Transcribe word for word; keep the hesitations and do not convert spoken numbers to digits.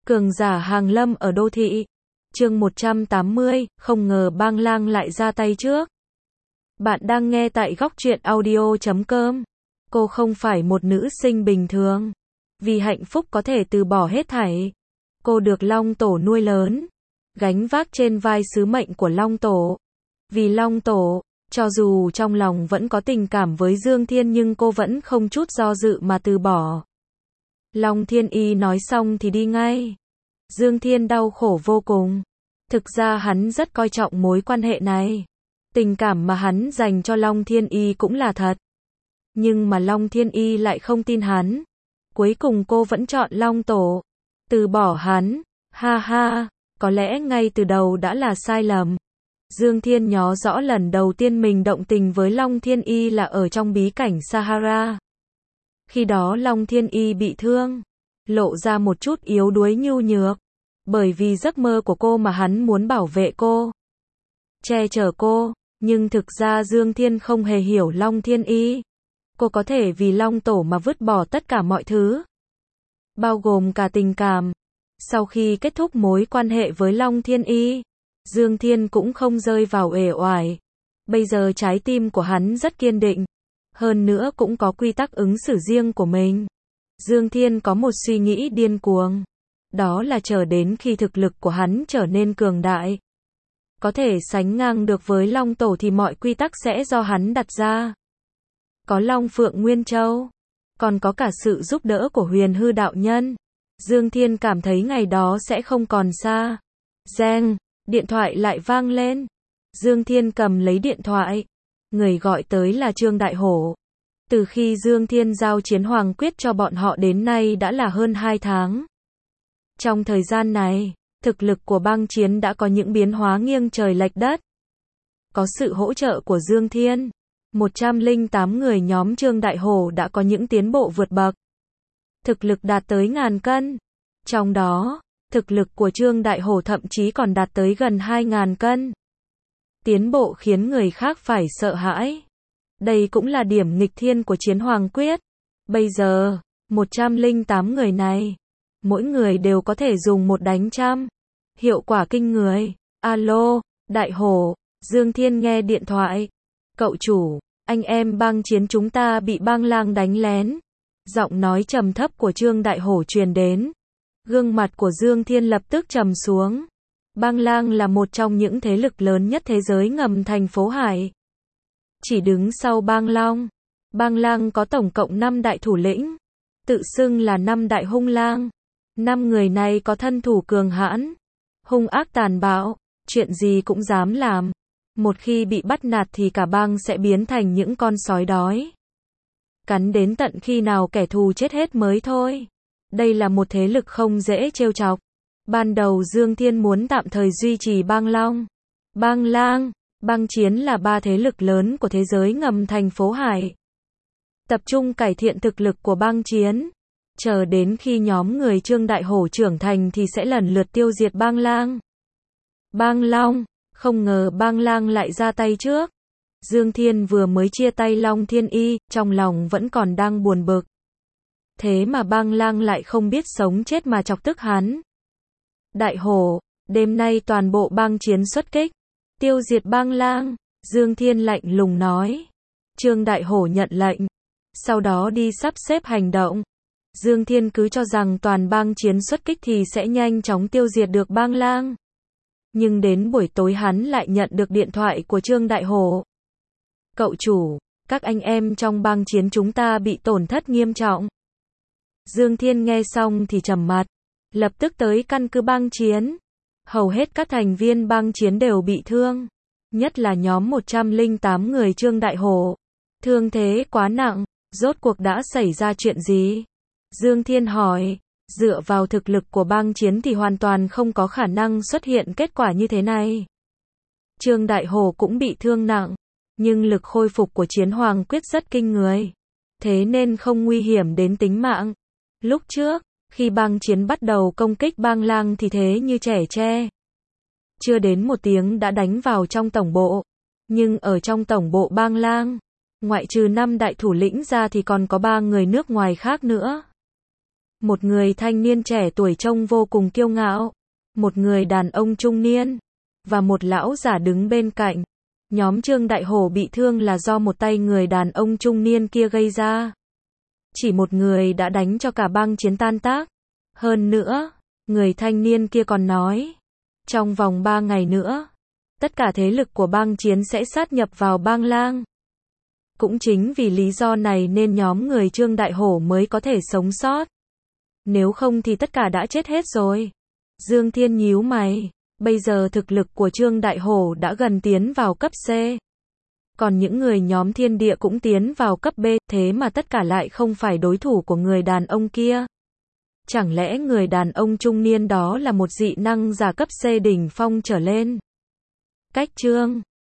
Cường giả hàng lâm ở đô thị. Chương một trăm tám mươi, không ngờ Bang Lang lại ra tay trước. Bạn đang nghe tại góc truyện audio chấm com. Cô không phải một nữ sinh bình thường. Vì hạnh phúc có thể từ bỏ hết thảy. Cô được Long Tổ nuôi lớn. Gánh vác trên vai sứ mệnh của Long Tổ. Vì Long Tổ, cho dù trong lòng vẫn có tình cảm với Dương Thiên nhưng cô vẫn không chút do dự mà từ bỏ. Long Thiên Y nói xong thì đi ngay. Dương Thiên đau khổ vô cùng. Thực ra hắn rất coi trọng mối quan hệ này. Tình cảm mà hắn dành cho Long Thiên Y cũng là thật. Nhưng mà Long Thiên Y lại không tin hắn. Cuối cùng cô vẫn chọn Long Tổ. Từ bỏ hắn. Ha ha, có lẽ ngay từ đầu đã là sai lầm. Dương Thiên nhớ rõ lần đầu tiên mình động tình với Long Thiên Y là ở trong bí cảnh Sahara. Khi đó Long Thiên Y bị thương, lộ ra một chút yếu đuối nhu nhược. Bởi vì giấc mơ của cô mà hắn muốn bảo vệ cô, che chở cô, nhưng thực ra Dương Thiên không hề hiểu Long Thiên Y. Cô có thể vì Long Tổ mà vứt bỏ tất cả mọi thứ, bao gồm cả tình cảm. Sau khi kết thúc mối quan hệ với Long Thiên Y, Dương Thiên cũng không rơi vào uể oải. Bây giờ trái tim của hắn rất kiên định, hơn nữa cũng có quy tắc ứng xử riêng của mình. Dương Thiên có một suy nghĩ điên cuồng, đó là chờ đến khi thực lực của hắn trở nên cường đại, có thể sánh ngang được với Long Tổ thì mọi quy tắc sẽ do hắn đặt ra. Có Long Phượng Nguyên Châu, còn có cả sự giúp đỡ của Huyền Hư đạo nhân. Dương Thiên cảm thấy ngày đó sẽ không còn xa. Reng, điện thoại lại vang lên. Dương Thiên cầm lấy điện thoại. Người gọi tới là Trương Đại Hổ. Từ khi Dương Thiên giao Chiến Hoàng Quyết cho bọn họ đến nay đã là hơn hai tháng. Trong thời gian này, thực lực của bang chiến đã có những biến hóa nghiêng trời lệch đất. Có sự hỗ trợ của Dương Thiên, một trăm lẻ tám người nhóm Trương Đại Hổ đã có những tiến bộ vượt bậc. Thực lực đạt tới ngàn cân. Trong đó, thực lực của Trương Đại Hổ thậm chí còn đạt tới gần hai ngàn cân. Tiến bộ khiến người khác phải sợ hãi. Đây cũng là điểm nghịch thiên của Chiến Hoàng Quyết. Bây giờ, một trăm lẻ tám người này, mỗi người đều có thể dùng một đánh trăm. Hiệu quả kinh người. Alo, Đại Hổ, Dương Thiên nghe điện thoại. Cậu chủ, anh em bang chiến chúng ta bị Bang Lang đánh lén. Giọng nói trầm thấp của Trương Đại Hổ truyền đến. Gương mặt của Dương Thiên lập tức trầm xuống. Bang Lang là một trong những thế lực lớn nhất thế giới ngầm thành phố Hải. Chỉ đứng sau Bang Long. Bang Lang có tổng cộng năm đại thủ lĩnh, tự xưng là năm đại hung lang. Năm người này có thân thủ cường hãn, hung ác tàn bạo, chuyện gì cũng dám làm. Một khi bị bắt nạt thì cả bang sẽ biến thành những con sói đói, cắn đến tận khi nào kẻ thù chết hết mới thôi. Đây là một thế lực không dễ trêu chọc. Ban đầu Dương Thiên muốn tạm thời duy trì Bang Long, Bang Lang, Bang Chiến là ba thế lực lớn của thế giới ngầm thành phố Hải. Tập trung cải thiện thực lực của Bang Chiến. Chờ đến khi nhóm người Trương Đại Hổ trưởng thành thì sẽ lần lượt tiêu diệt Bang Lang. Bang Long, không ngờ Bang Lang lại ra tay trước. Dương Thiên vừa mới chia tay Long Thiên Y, trong lòng vẫn còn đang buồn bực. Thế mà Bang Lang lại không biết sống chết mà chọc tức hắn. Đại Hổ, đêm nay toàn bộ Bang Chiến xuất kích, tiêu diệt Bang Lang. Dương Thiên lạnh lùng nói. Trương Đại Hổ nhận lệnh, sau đó đi sắp xếp hành động. Dương Thiên cứ cho rằng toàn Bang Chiến xuất kích thì sẽ nhanh chóng tiêu diệt được Bang Lang. Nhưng đến buổi tối hắn lại nhận được điện thoại của Trương Đại Hổ. Cậu chủ, các anh em trong Bang Chiến chúng ta bị tổn thất nghiêm trọng. Dương Thiên nghe xong thì trầm mặt, lập tức tới căn cứ Bang Chiến. Hầu hết các thành viên Bang Chiến đều bị thương, nhất là nhóm một trăm lẻ tám người Trương Đại Hổ. Thương thế quá nặng, rốt cuộc đã xảy ra chuyện gì? Dương Thiên hỏi. Dựa vào thực lực của Bang Chiến thì hoàn toàn không có khả năng xuất hiện kết quả như thế này. Trương Đại Hổ cũng bị thương nặng, nhưng lực khôi phục của Chiến Hoàng Quyết rất kinh người, thế nên không nguy hiểm đến tính mạng. Lúc trước, khi Bang Chiến bắt đầu công kích Bang Lang thì thế như trẻ tre. Chưa đến một tiếng đã đánh vào trong tổng bộ. Nhưng ở trong tổng bộ Bang Lang, ngoại trừ năm đại thủ lĩnh ra thì còn có ba người nước ngoài khác nữa. Một người thanh niên trẻ tuổi trông vô cùng kiêu ngạo, một người đàn ông trung niên, và một lão giả đứng bên cạnh. Nhóm Trương Đại Hổ bị thương là do một tay người đàn ông trung niên kia gây ra. Chỉ một người đã đánh cho cả bang chiến tan tác. Hơn nữa, người thanh niên kia còn nói, trong vòng ba ngày nữa, tất cả thế lực của bang chiến sẽ sát nhập vào bang lang. Cũng chính vì lý do này nên nhóm người Trương Đại Hổ mới có thể sống sót. Nếu không thì tất cả đã chết hết rồi. Dương Thiên nhíu mày. Bây giờ thực lực của Trương Đại Hổ đã gần tiến vào cấp C. Còn những người nhóm thiên địa cũng tiến vào cấp B, thế mà tất cả lại không phải đối thủ của người đàn ông kia. Chẳng lẽ người đàn ông trung niên đó là một dị năng giả cấp C đỉnh phong trở lên? Cách Trương